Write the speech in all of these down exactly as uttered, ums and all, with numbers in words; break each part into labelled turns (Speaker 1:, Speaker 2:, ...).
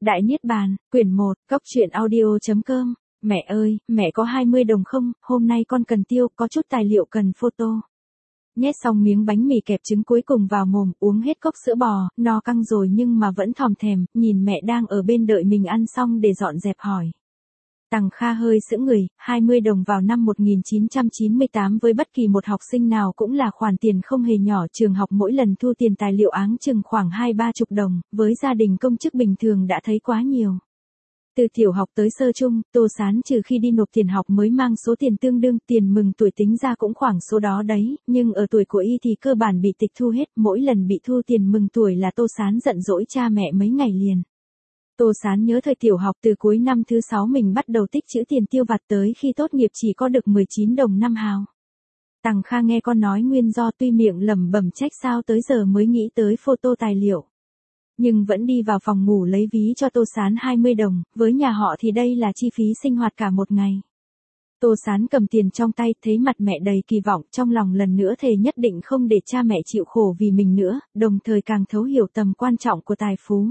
Speaker 1: Đại Niết Bàn, quyển một, cóc truyện audio.com. Mẹ ơi, mẹ có hai mươi đồng không? Hôm nay con cần tiêu, có chút tài liệu cần photo. Nhét xong miếng bánh mì kẹp trứng cuối cùng vào mồm, uống hết cốc sữa bò, no căng rồi nhưng mà vẫn thòm thèm, nhìn mẹ đang ở bên đợi mình ăn xong để dọn dẹp hỏi. Tằng Kha hơi sững người, hai mươi đồng vào năm một nghìn chín trăm chín mươi tám với bất kỳ một học sinh nào cũng là khoản tiền không hề nhỏ, trường học mỗi lần thu tiền tài liệu áng chừng khoảng hai ba chục đồng, với gia đình công chức bình thường đã thấy quá nhiều. Từ tiểu học tới sơ trung, Tô Sán trừ khi đi nộp tiền học mới mang số tiền tương đương, tiền mừng tuổi tính ra cũng khoảng số đó đấy, nhưng ở tuổi của y thì cơ bản bị tịch thu hết, mỗi lần bị thu tiền mừng tuổi là Tô Sán giận dỗi cha mẹ mấy ngày liền. Tô Sán nhớ thời tiểu học từ cuối năm thứ sáu mình bắt đầu tích trữ tiền tiêu vặt tới khi tốt nghiệp chỉ có được mười chín đồng năm hào. Tằng Kha nghe con nói nguyên do tuy miệng lẩm bẩm trách sao tới giờ mới nghĩ tới photo tài liệu. Nhưng vẫn đi vào phòng ngủ lấy ví cho Tô Sán hai mươi đồng, với nhà họ thì đây là chi phí sinh hoạt cả một ngày. Tô Sán cầm tiền trong tay, thấy mặt mẹ đầy kỳ vọng, trong lòng lần nữa thề nhất định không để cha mẹ chịu khổ vì mình nữa, đồng thời càng thấu hiểu tầm quan trọng của tài phú.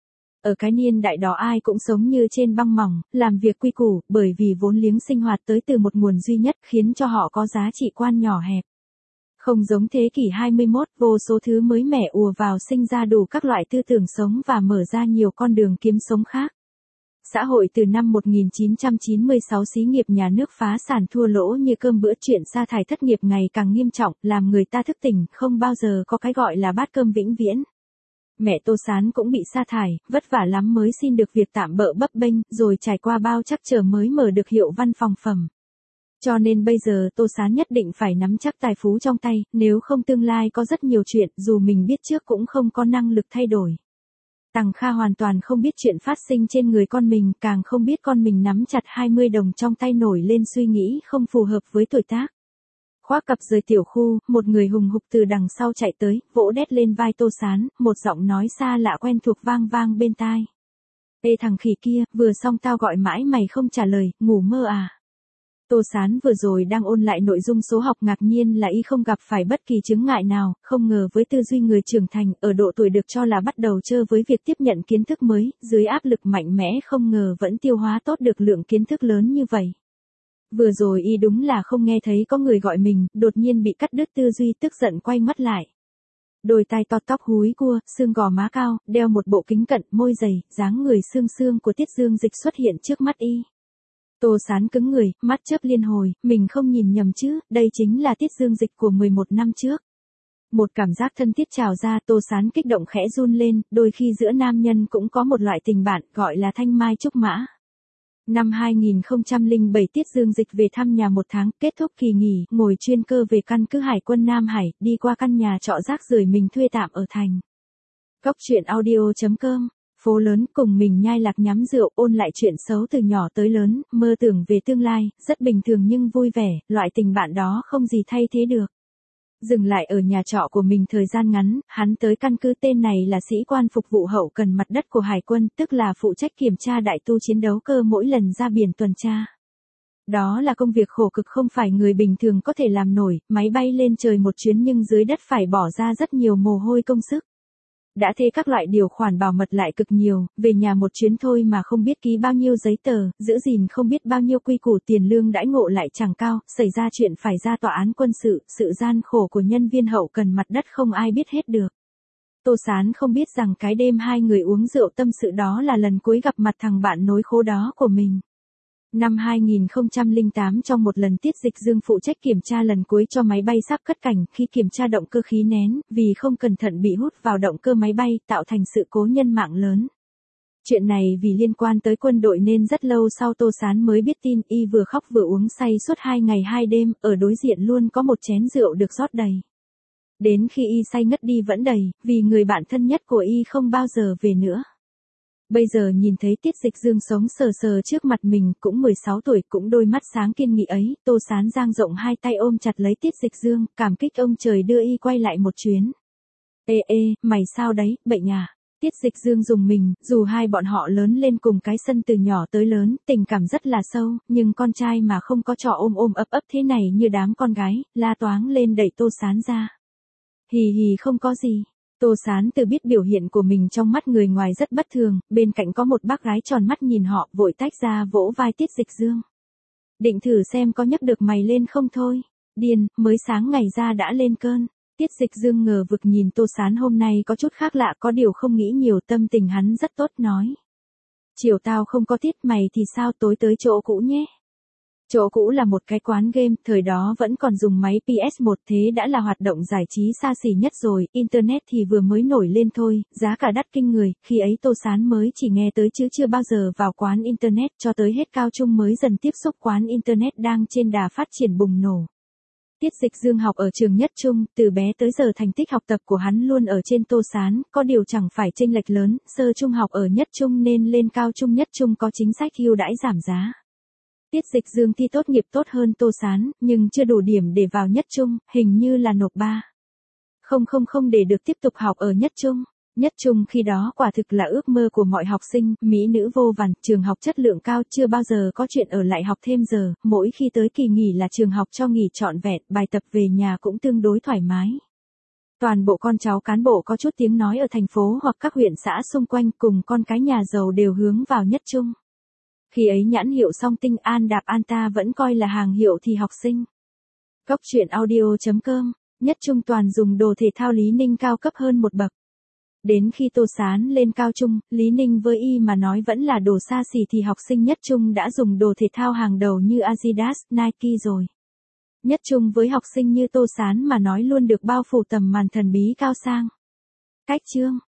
Speaker 1: Ở cái niên đại đó ai cũng sống như trên băng mỏng, làm việc quy củ, bởi vì vốn liếng sinh hoạt tới từ một nguồn duy nhất khiến cho họ có giá trị quan nhỏ hẹp. Không giống thế kỷ hai mươi mốt, vô số thứ mới mẻ ùa vào sinh ra đủ các loại tư tưởng sống và mở ra nhiều con đường kiếm sống khác. Xã hội từ năm một nghìn chín trăm chín mươi sáu xí nghiệp nhà nước phá sản thua lỗ như cơm bữa, chuyện sa thải thất nghiệp ngày càng nghiêm trọng, làm người ta thức tỉnh, không bao giờ có cái gọi là bát cơm vĩnh viễn. Mẹ Tô Sán cũng bị sa thải, vất vả lắm mới xin được việc tạm bợ bấp bênh, rồi trải qua bao trắc trở mới mở được hiệu văn phòng phẩm. Cho nên bây giờ Tô Sán nhất định phải nắm chắc tài phú trong tay, nếu không tương lai có rất nhiều chuyện, dù mình biết trước cũng không có năng lực thay đổi. Tằng Kha hoàn toàn không biết chuyện phát sinh trên người con mình, càng không biết con mình nắm chặt hai mươi đồng trong tay nổi lên suy nghĩ không phù hợp với tuổi tác. Khoác cặp rời tiểu khu, một người hùng hục từ đằng sau chạy tới, vỗ đét lên vai Tô Sán, một giọng nói xa lạ quen thuộc vang vang bên tai. Ê thằng khỉ kia, vừa xong tao gọi mãi mày không trả lời, ngủ mơ à? Tô Sán vừa rồi đang ôn lại nội dung số học, ngạc nhiên là y không gặp phải bất kỳ chướng ngại nào, không ngờ với tư duy người trưởng thành, ở độ tuổi được cho là bắt đầu chơi với việc tiếp nhận kiến thức mới, dưới áp lực mạnh mẽ không ngờ vẫn tiêu hóa tốt được lượng kiến thức lớn như vậy. Vừa rồi y đúng là không nghe thấy có người gọi mình, đột nhiên bị cắt đứt tư duy, tức giận quay mắt lại. Đôi tai to, tóc húi cua, xương gò má cao, đeo một bộ kính cận, môi dày, dáng người xương xương của Tiết Dương Dịch xuất hiện trước mắt y. Tô Sán cứng người, mắt chớp liên hồi, mình không nhìn nhầm chứ, đây chính là Tiết Dương Dịch của mười một năm trước. Một cảm giác thân thiết trào ra, Tô Sán kích động khẽ run lên, đôi khi giữa nam nhân cũng có một loại tình bạn, gọi là thanh mai trúc mã. Năm hai nghìn không trăm lẻ bảy Tiết Dương Dịch về thăm nhà một tháng, kết thúc kỳ nghỉ, ngồi chuyên cơ về căn cứ Hải quân Nam Hải, đi qua căn nhà trọ rác rưởi mình thuê tạm ở thành. Cóc truyện audio.com. Phố lớn, cùng mình nhai lạc nhắm rượu, ôn lại chuyện xấu từ nhỏ tới lớn, mơ tưởng về tương lai, rất bình thường nhưng vui vẻ, loại tình bạn đó không gì thay thế được. Dừng lại ở nhà trọ của mình thời gian ngắn, hắn tới căn cứ, tên này là sĩ quan phục vụ hậu cần mặt đất của Hải quân, tức là phụ trách kiểm tra đại tu chiến đấu cơ mỗi lần ra biển tuần tra. Đó là công việc khổ cực không phải người bình thường có thể làm nổi, máy bay lên trời một chuyến nhưng dưới đất phải bỏ ra rất nhiều mồ hôi công sức. Đã thế các loại điều khoản bảo mật lại cực nhiều, về nhà một chuyến thôi mà không biết ký bao nhiêu giấy tờ, giữ gìn không biết bao nhiêu quy củ, tiền lương đãi ngộ lại chẳng cao, xảy ra chuyện phải ra tòa án quân sự, sự gian khổ của nhân viên hậu cần mặt đất không ai biết hết được. Tô Sán không biết rằng cái đêm hai người uống rượu tâm sự đó là lần cuối gặp mặt thằng bạn nối khố đó của mình. Năm hai nghìn không trăm lẻ tám, trong một lần Tiết Dịch Dương phụ trách kiểm tra lần cuối cho máy bay sắp cất cánh, khi kiểm tra động cơ khí nén, vì không cẩn thận bị hút vào động cơ máy bay, tạo thành sự cố nhân mạng lớn. Chuyện này vì liên quan tới quân đội nên rất lâu sau Tô Sán mới biết tin, y vừa khóc vừa uống say suốt hai ngày hai đêm, ở đối diện luôn có một chén rượu được rót đầy. Đến khi y say ngất đi vẫn đầy, vì người bạn thân nhất của y không bao giờ về nữa. Bây giờ nhìn thấy Tiết Dịch Dương sống sờ sờ trước mặt mình, cũng mười sáu tuổi, cũng đôi mắt sáng kiên nghị ấy, Tô Sán dang rộng hai tay ôm chặt lấy Tiết Dịch Dương, cảm kích ông trời đưa y quay lại một chuyến. Ê ê, mày sao đấy, bệnh à? Tiết Dịch Dương dùng mình, dù hai bọn họ lớn lên cùng cái sân từ nhỏ tới lớn, tình cảm rất là sâu, nhưng con trai mà không có trò ôm ôm ấp ấp thế này như đám con gái, la toáng lên đẩy Tô Sán ra. Hì hì không có gì. Tô Sán từ biết biểu hiện của mình trong mắt người ngoài rất bất thường, bên cạnh có một bác gái tròn mắt nhìn họ, vội tách ra vỗ vai Tiết Dịch Dương. Định thử xem có nhấc được mày lên không thôi. Điên, mới sáng ngày ra đã lên cơn. Tiết Dịch Dương ngờ vực nhìn Tô Sán hôm nay có chút khác lạ, có điều không nghĩ nhiều, tâm tình hắn rất tốt, nói. Chiều tao không có tiết, mày thì sao, tối tới chỗ cũ nhé. Chỗ cũ là một cái quán game, thời đó vẫn còn dùng máy pê ét một, thế đã là hoạt động giải trí xa xỉ nhất rồi, Internet thì vừa mới nổi lên thôi, giá cả đắt kinh người, khi ấy Tô Sán mới chỉ nghe tới chứ chưa bao giờ vào quán Internet, cho tới hết cao trung mới dần tiếp xúc quán Internet đang trên đà phát triển bùng nổ. Tiết Dịch Dương học ở trường Nhất Trung, từ bé tới giờ thành tích học tập của hắn luôn ở trên Tô Sán, có điều chẳng phải chênh lệch lớn, sơ trung học ở Nhất Trung nên lên cao trung Nhất Trung có chính sách ưu đãi giảm giá. Tiết Dịch Dương thi tốt nghiệp tốt hơn Tô Sán, nhưng chưa đủ điểm để vào Nhất Trung, hình như là nộp ba không không không để được tiếp tục học ở Nhất Trung. Nhất Trung khi đó quả thực là ước mơ của mọi học sinh, mỹ nữ vô vàn, trường học chất lượng cao, chưa bao giờ có chuyện ở lại học thêm giờ, mỗi khi tới kỳ nghỉ là trường học cho nghỉ trọn vẹn, bài tập về nhà cũng tương đối thoải mái. Toàn bộ con cháu cán bộ có chút tiếng nói ở thành phố hoặc các huyện xã xung quanh cùng con cái nhà giàu đều hướng vào Nhất Trung. Khi ấy nhãn hiệu Song Tinh, An Đạp, Anta vẫn coi là hàng hiệu thì học sinh. Cốc truyện audio chấm com, Nhất Trung toàn dùng đồ thể thao, Lý Ninh cao cấp hơn một bậc. Đến khi Tô Sán lên cao trung, Lý Ninh với y mà nói vẫn là đồ xa xỉ thì học sinh Nhất Trung đã dùng đồ thể thao hàng đầu như Adidas, Nike rồi. Nhất Trung với học sinh như Tô Sán mà nói luôn được bao phủ tầm màn thần bí cao sang. Cách chương